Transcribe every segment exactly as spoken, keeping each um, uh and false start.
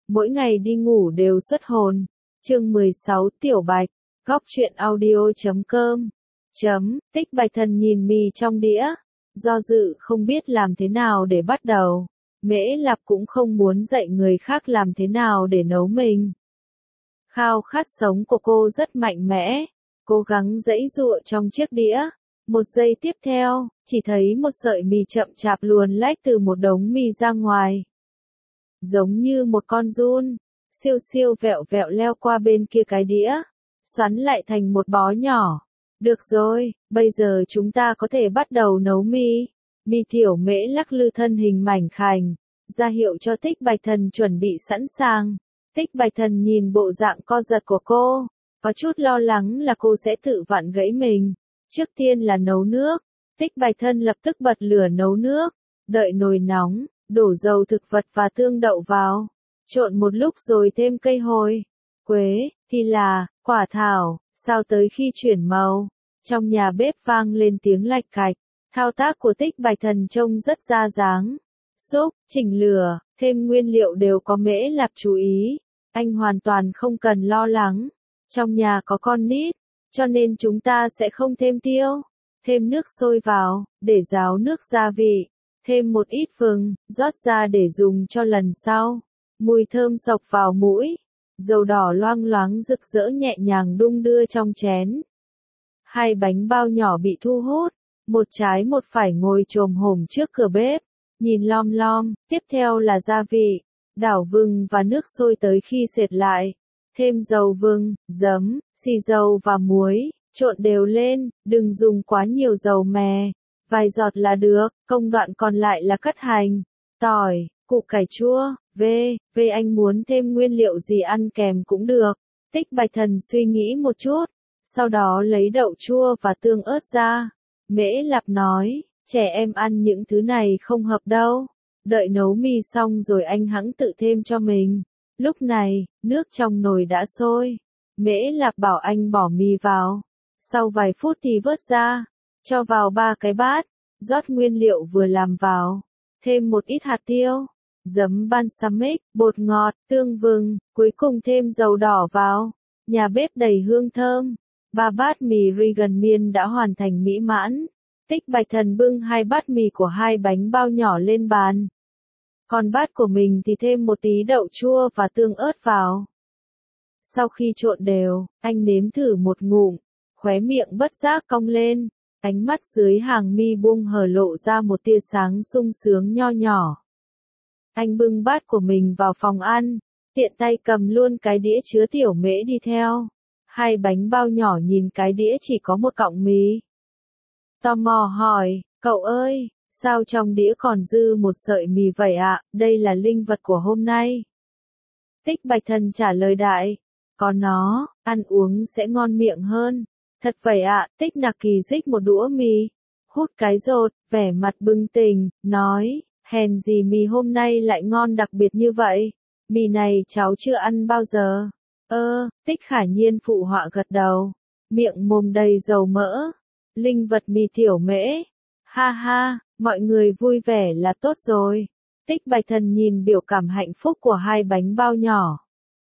mỗi ngày đi ngủ đều xuất hồn. Chương mười sáu Tiểu Bạch, góc truyện audio chấm com. Chấm, Tích Bạch Thần nhìn mì trong đĩa, do dự không biết làm thế nào để bắt đầu. Mễ Lạp cũng không muốn dạy người khác làm thế nào để nấu mình. Khao khát sống của cô rất mạnh mẽ, cố gắng giãy giụa trong chiếc đĩa. Một giây tiếp theo, chỉ thấy một sợi mì chậm chạp luồn lách từ một đống mì ra ngoài. Giống như một con giun, siêu siêu vẹo vẹo leo qua bên kia cái đĩa, xoắn lại thành một bó nhỏ. Được rồi, bây giờ chúng ta có thể bắt đầu nấu mì. Mì Tiểu Mễ lắc lư thân hình mảnh khảnh, ra hiệu cho Tích Bạch Thần chuẩn bị sẵn sàng. Tích Bạch Thần nhìn bộ dạng co giật của cô, có chút lo lắng là cô sẽ tự vặn gãy mình. Trước tiên là nấu nước. Tích Bạch Thần lập tức bật lửa nấu nước, đợi nồi nóng, đổ dầu thực vật và tương đậu vào, trộn một lúc rồi thêm cây hồi, quế, thì là, quả thảo, sao tới khi chuyển màu. Trong nhà bếp vang lên tiếng lạch cạch, thao tác của Tích Bạch Thần trông rất ra dáng. Xúc, chỉnh lửa, thêm nguyên liệu đều có Mễ Lạp chú ý, anh hoàn toàn không cần lo lắng. Trong nhà có con nít, cho nên chúng ta sẽ không thêm tiêu. Thêm nước sôi vào, để ráo nước gia vị. Thêm một ít vừng, rót ra để dùng cho lần sau. Mùi thơm sộc vào mũi. Dầu đỏ loang loáng rực rỡ nhẹ nhàng đung đưa trong chén. Hai bánh bao nhỏ bị thu hút. Một trái một phải ngồi chồm hổm trước cửa bếp. Nhìn lom lom, tiếp theo là gia vị. Đảo vừng và nước sôi tới khi sệt lại. Thêm dầu vừng, giấm, xì dầu và muối. Trộn đều lên, đừng dùng quá nhiều dầu mè. Vài giọt là được, công đoạn còn lại là cắt hành, tỏi, củ cải chua, về, về anh muốn thêm nguyên liệu gì ăn kèm cũng được. Tích Bạch Thần suy nghĩ một chút, sau đó lấy đậu chua và tương ớt ra. Mễ Lạp nói, trẻ em ăn những thứ này không hợp đâu. Đợi nấu mì xong rồi anh hẵng tự thêm cho mình. Lúc này, nước trong nồi đã sôi. Mễ Lạp bảo anh bỏ mì vào. Sau vài phút thì vớt ra, cho vào ba cái bát, rót nguyên liệu vừa làm vào, thêm một ít hạt tiêu, giấm balsamic, bột ngọt, tương vừng, cuối cùng thêm dầu đỏ vào. Nhà bếp đầy hương thơm. Ba bát mì Regan miên đã hoàn thành mỹ mãn. Tích Bạch Thần bưng hai bát mì của hai bánh bao nhỏ lên bàn. Còn bát của mình thì thêm một tí đậu chua và tương ớt vào. Sau khi trộn đều, anh nếm thử một ngụm. Khóe miệng bất giác cong lên, ánh mắt dưới hàng mi buông hở lộ ra một tia sáng sung sướng nho nhỏ. Anh bưng bát của mình vào phòng ăn, tiện tay cầm luôn cái đĩa chứa Tiểu Mễ đi theo. Hai bánh bao nhỏ nhìn cái đĩa chỉ có một cọng mì. Tò mò hỏi, cậu ơi, sao trong đĩa còn dư một sợi mì vậy ạ? Đây là linh vật của hôm nay. Tích Bạch Thần trả lời đại, có nó, ăn uống sẽ ngon miệng hơn. Thật vậy ạ, Tích Nặc Kỳ rích một đũa mì, hút cái rột, vẻ mặt bừng tỉnh, nói, hèn gì mì hôm nay lại ngon đặc biệt như vậy, mì này cháu chưa ăn bao giờ. Ơ, Tích Khả Nhiên phụ họa gật đầu, miệng mồm đầy dầu mỡ, linh vật mì Tiểu Mễ, ha ha, mọi người vui vẻ là tốt rồi. Tích Bạch Thần nhìn biểu cảm hạnh phúc của hai bánh bao nhỏ,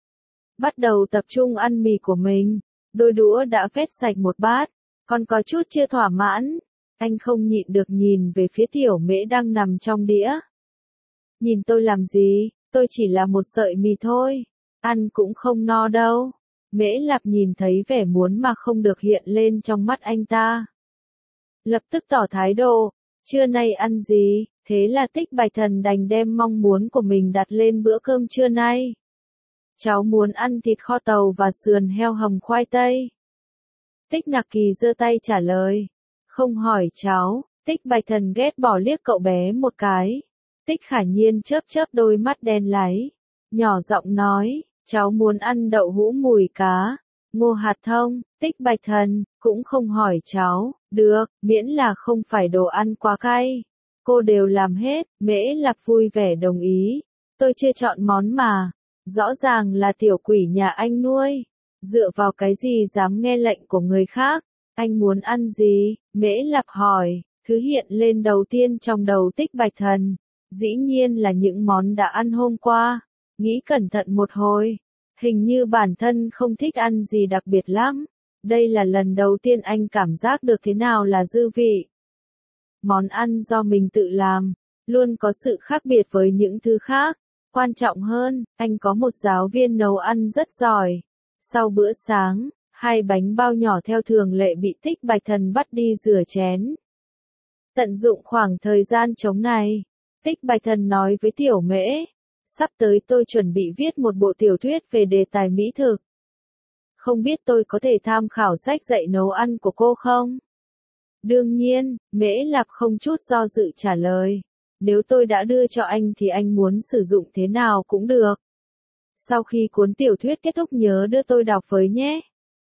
bắt đầu tập trung ăn mì của mình. Đôi đũa đã vét sạch một bát, còn có chút chưa thỏa mãn. Anh không nhịn được nhìn về phía Tiểu Mễ đang nằm trong đĩa. Nhìn tôi làm gì, tôi chỉ là một sợi mì thôi, ăn cũng không no đâu. Mễ Lạp nhìn thấy vẻ muốn mà không được hiện lên trong mắt anh ta. Lập tức tỏ thái độ, trưa nay ăn gì, thế là Tích Bạch Thần đành đem mong muốn của mình đặt lên bữa cơm trưa nay. Cháu muốn ăn thịt kho tàu và sườn heo hầm khoai tây. Tích Nặc Kỳ giơ tay trả lời. Không hỏi cháu, Tích Bạch Thần ghét bỏ liếc cậu bé một cái. Tích Khả Nhiên chớp chớp đôi mắt đen láy. Nhỏ giọng nói, cháu muốn ăn đậu hũ mùi cá, ngô hạt thông. Tích Bạch Thần, cũng không hỏi cháu, được, miễn là không phải đồ ăn quá cay. Cô đều làm hết, Mễ Lạp vui vẻ đồng ý. Tôi chưa chọn món mà. Rõ ràng là tiểu quỷ nhà anh nuôi. Dựa vào cái gì dám nghe lệnh của người khác? Anh muốn ăn gì? Mễ Lạp hỏi. Thứ hiện lên đầu tiên trong đầu Tích Bạch Thần, dĩ nhiên là những món đã ăn hôm qua. nghĩ cẩn thận một hồi. Hình như bản thân không thích ăn gì đặc biệt lắm. Đây là lần đầu tiên anh cảm giác được thế nào là dư vị. Món ăn do mình tự làm, luôn có sự khác biệt với những thứ khác. Quan trọng hơn, anh có một giáo viên nấu ăn rất giỏi. Sau bữa sáng, hai bánh bao nhỏ theo thường lệ bị Tích Bạch Thần bắt đi rửa chén. Tận dụng khoảng thời gian trống này, Tích Bạch Thần nói với Tiểu Mễ, sắp tới tôi chuẩn bị viết một bộ tiểu thuyết về đề tài mỹ thực. Không biết tôi có thể tham khảo sách dạy nấu ăn của cô không? Đương nhiên, Mễ Lạp không chút do dự trả lời. Nếu tôi đã đưa cho anh thì anh muốn sử dụng thế nào cũng được. Sau khi cuốn tiểu thuyết kết thúc nhớ đưa tôi đọc với nhé.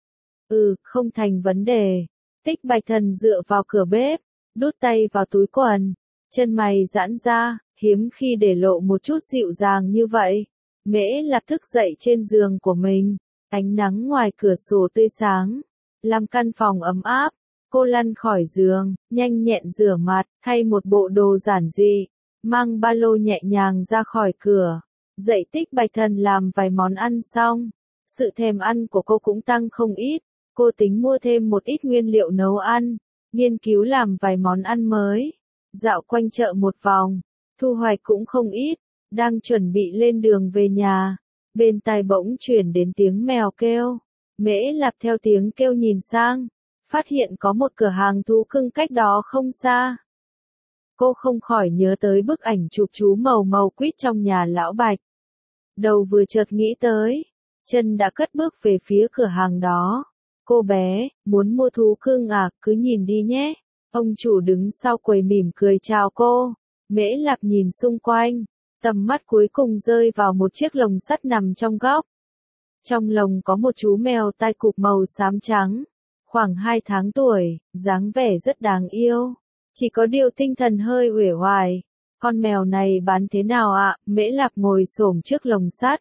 Ừ, không thành vấn đề. Tích Bạch Thần dựa vào cửa bếp, đút tay vào túi quần, chân mày giãn ra, hiếm khi để lộ một chút dịu dàng như vậy. Mễ Lạp thức dậy trên giường của mình, ánh nắng ngoài cửa sổ tươi sáng, làm căn phòng ấm áp. Cô lăn khỏi giường, nhanh nhẹn rửa mặt, thay một bộ đồ giản dị, mang ba lô nhẹ nhàng ra khỏi cửa. Dậy Tích Bạch Thần làm vài món ăn xong, sự thèm ăn của cô cũng tăng không ít. Cô tính mua thêm một ít nguyên liệu nấu ăn, nghiên cứu làm vài món ăn mới. Dạo quanh chợ một vòng, thu hoạch cũng không ít. Đang chuẩn bị lên đường về nhà, bên tai bỗng chuyển đến tiếng mèo kêu. Mễ Lạp theo tiếng kêu nhìn sang, phát hiện có một cửa hàng thú cưng cách đó không xa. Cô không khỏi nhớ tới bức ảnh chụp chú màu màu quýt trong nhà lão Bạch. Đầu vừa chợt nghĩ tới, chân đã cất bước về phía cửa hàng đó. Cô bé, muốn mua thú cưng à, cứ nhìn đi nhé. Ông chủ đứng sau quầy mỉm cười chào cô. Mễ Lạp nhìn xung quanh, tầm mắt cuối cùng rơi vào một chiếc lồng sắt nằm trong góc. Trong lồng có một chú mèo tai cụp màu xám trắng, khoảng hai tháng tuổi, dáng vẻ rất đáng yêu. Chỉ có điều tinh thần hơi uể oải. Con mèo này bán thế nào ạ? Mễ Lạp ngồi xổm trước lồng sắt,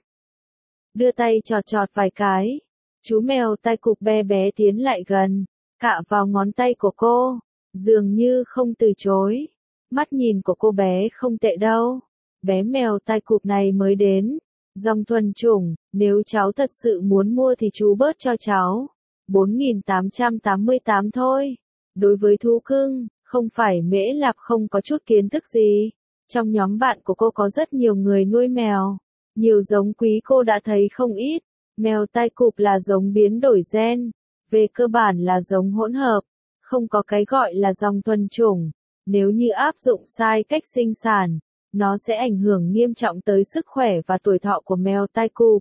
đưa tay chọt chọt vài cái. Chú mèo tai cụp bé bé tiến lại gần, cạ vào ngón tay của cô, dường như không từ chối. Mắt nhìn của cô bé không tệ đâu. Bé mèo tai cụp này mới đến, dòng thuần chủng, nếu cháu thật sự muốn mua thì chú bớt cho cháu. bốn nghìn tám trăm tám mươi tám thôi. Đối với thú cưng, không phải Mễ Lạp không có chút kiến thức gì. Trong nhóm bạn của cô có rất nhiều người nuôi mèo. Nhiều giống quý cô đã thấy không ít. Mèo tai cụp là giống biến đổi gen. Về cơ bản là giống hỗn hợp. Không có cái gọi là dòng thuần chủng. Nếu như áp dụng sai cách sinh sản, nó sẽ ảnh hưởng nghiêm trọng tới sức khỏe và tuổi thọ của mèo tai cụp.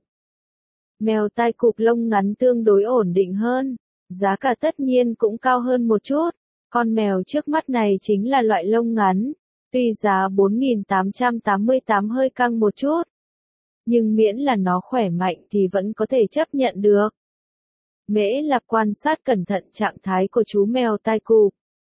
Mèo tai cụp lông ngắn tương đối ổn định hơn. Giá cả tất nhiên cũng cao hơn một chút. Con mèo trước mắt này chính là loại lông ngắn. Tuy giá bốn nghìn tám trăm tám mươi tám hơi căng một chút, nhưng miễn là nó khỏe mạnh thì vẫn có thể chấp nhận được. Mễ Lạp quan sát cẩn thận trạng thái của chú mèo tai cụp.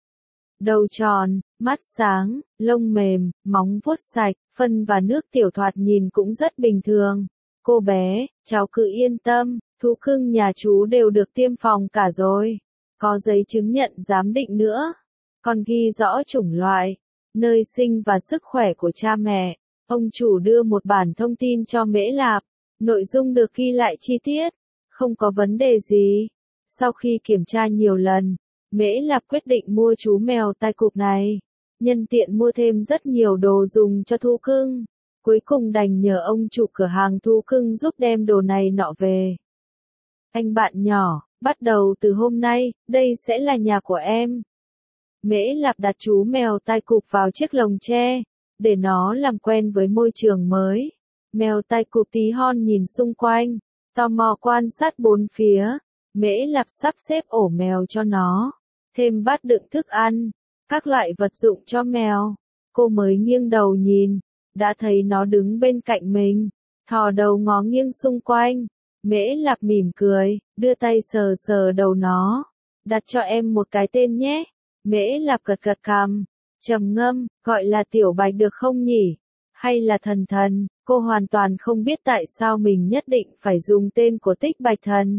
Đầu tròn, mắt sáng, lông mềm, móng vuốt sạch, phân và nước tiểu thoạt nhìn cũng rất bình thường. Cô bé, cháu cứ yên tâm, thú cưng nhà chú đều được tiêm phòng cả rồi. Có giấy chứng nhận giám định nữa. Còn ghi rõ chủng loại, nơi sinh và sức khỏe của cha mẹ. Ông chủ đưa một bản thông tin cho Mễ Lạp. Nội dung được ghi lại chi tiết. Không có vấn đề gì. Sau khi kiểm tra nhiều lần, Mễ Lạp quyết định mua chú mèo tai cụp này. Nhân tiện mua thêm rất nhiều đồ dùng cho thú cưng. Cuối cùng đành nhờ ông chủ cửa hàng thú cưng giúp đem đồ này nọ về. Anh bạn nhỏ, bắt đầu từ hôm nay, đây sẽ là nhà của em. Mễ Lạp đặt chú mèo tai cụp vào chiếc lồng tre, để nó làm quen với môi trường mới. Mèo tai cụp tí hon nhìn xung quanh, tò mò quan sát bốn phía. Mễ Lạp sắp xếp ổ mèo cho nó, thêm bát đựng thức ăn, các loại vật dụng cho mèo. Cô mới nghiêng đầu nhìn, đã thấy nó đứng bên cạnh mình, thò đầu ngó nghiêng xung quanh. Mễ Lạp mỉm cười, đưa tay sờ sờ đầu nó. Đặt cho em một cái tên nhé. Mễ Lạp gật gật cằm, trầm ngâm, gọi là Tiểu Bạch được không nhỉ? Hay là Thần Thần? Cô hoàn toàn không biết tại sao mình nhất định phải dùng tên của Tích Bạch Thần.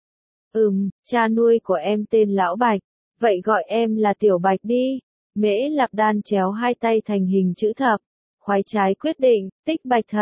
Ừm, cha nuôi của em tên Lão Bạch, vậy gọi em là Tiểu Bạch đi. Mễ Lạp đan chéo hai tay thành hình chữ thập, khoái trái quyết định, Tích Bạch Thần,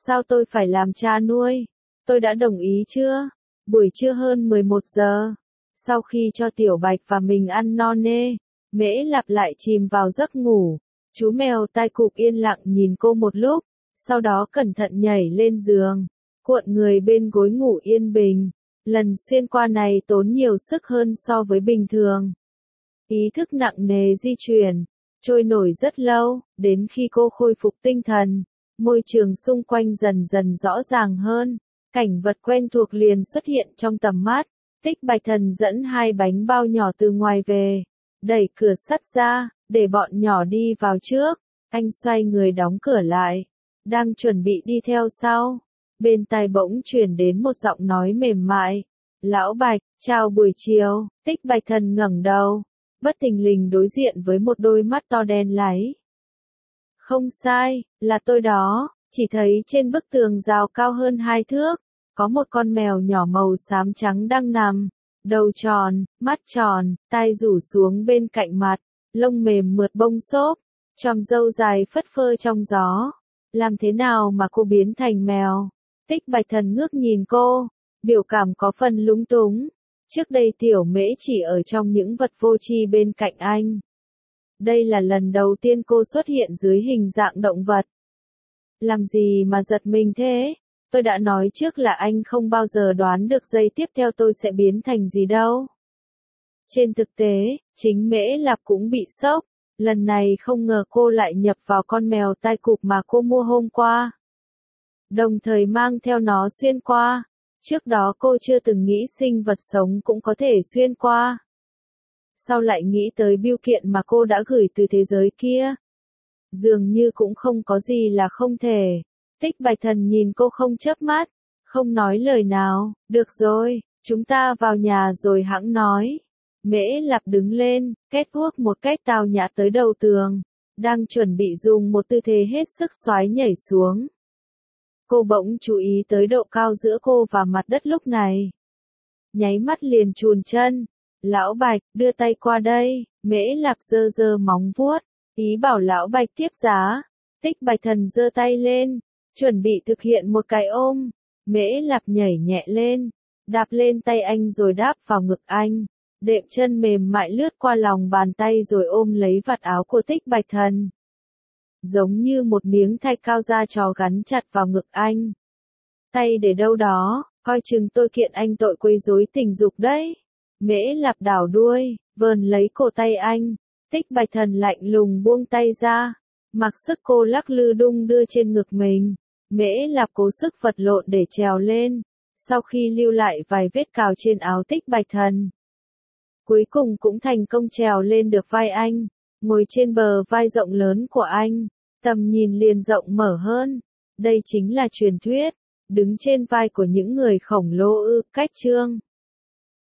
Sao tôi phải làm cha nuôi? Tôi đã đồng ý chưa? Buổi trưa hơn mười một giờ. Sau khi cho Tiểu Bạch và mình ăn no nê, Mễ Lạp lại chìm vào giấc ngủ. Chú mèo tai cụp yên lặng nhìn cô một lúc, sau đó cẩn thận nhảy lên giường, cuộn người bên gối ngủ yên bình. Lần xuyên qua này tốn nhiều sức hơn so với bình thường. Ý thức nặng nề di chuyển, trôi nổi rất lâu, đến khi cô khôi phục tinh thần, môi trường xung quanh dần dần rõ ràng hơn, cảnh vật quen thuộc liền xuất hiện trong tầm mắt. Tích Bạch Thần dẫn hai bánh bao nhỏ từ ngoài về, đẩy cửa sắt ra, để bọn nhỏ đi vào trước. Anh xoay người đóng cửa lại, đang chuẩn bị đi theo sau. Bên tai bỗng truyền đến một giọng nói mềm mại. Lão Bạch, chào buổi chiều. Tích Bạch Thần ngẩng đầu, bất thình lình đối diện với một đôi mắt to đen láy. Không sai, là tôi đó. Chỉ thấy trên bức tường rào cao hơn hai thước, có một con mèo nhỏ màu xám trắng đang nằm. Đầu tròn, mắt tròn, tai rủ xuống bên cạnh mặt, lông mềm mượt bông xốp, chòm râu dài phất phơ trong gió. Làm thế nào mà cô biến thành mèo? Tích Bạch Thần ngước nhìn cô, biểu cảm có phần lúng túng. Trước đây Tiểu Mễ chỉ ở trong những vật vô tri bên cạnh anh. Đây là lần đầu tiên cô xuất hiện dưới hình dạng động vật. Làm gì mà giật mình thế? Tôi đã nói trước là anh không bao giờ đoán được giây tiếp theo tôi sẽ biến thành gì đâu. Trên thực tế, chính Mễ Lạp cũng bị sốc. Lần này không ngờ cô lại nhập vào con mèo tai cụp mà cô mua hôm qua. Đồng thời mang theo nó xuyên qua. Trước đó cô chưa từng nghĩ sinh vật sống cũng có thể xuyên qua. Sau lại nghĩ tới bưu kiện mà cô đã gửi từ thế giới kia. Dường như cũng không có gì là không thể. Tích Bạch Thần nhìn cô không chớp mắt, không nói lời nào. Được rồi, chúng ta vào nhà rồi hẵng nói. Mễ Lạp đứng lên, két guốc một cách tao nhã tới đầu tường, đang chuẩn bị dùng một tư thế hết sức xoái nhảy xuống. Cô bỗng chú ý tới độ cao giữa cô và mặt đất lúc này. Nháy mắt liền chùn chân. Lão Bạch, đưa tay qua đây. Mễ Lạp giơ giơ móng vuốt, ý bảo Lão Bạch tiếp giá. Tích Bạch Thần giơ tay lên, chuẩn bị thực hiện một cái ôm. Mễ Lạp nhảy nhẹ lên, đạp lên tay anh rồi đáp vào ngực anh. Đệm chân mềm mại lướt qua lòng bàn tay rồi ôm lấy vạt áo của Tích Bạch Thần. Giống như một miếng thạch cao da trò gắn chặt vào ngực anh. Tay để đâu đó, coi chừng tôi kiện anh tội quấy rối tình dục đấy. Mễ Lạp đảo đuôi, vờn lấy cổ tay anh. Tích Bạch Thần lạnh lùng buông tay ra. Mặc sức cô lắc lư đung đưa trên ngực mình. Mễ Lạp cố sức vật lộn để trèo lên. Sau khi lưu lại vài vết cào trên áo Tích Bạch Thần, cuối cùng cũng thành công trèo lên được vai anh, ngồi trên bờ vai rộng lớn của anh, tầm nhìn liền rộng mở hơn. Đây chính là truyền thuyết, đứng trên vai của những người khổng lồ ư, cách chương.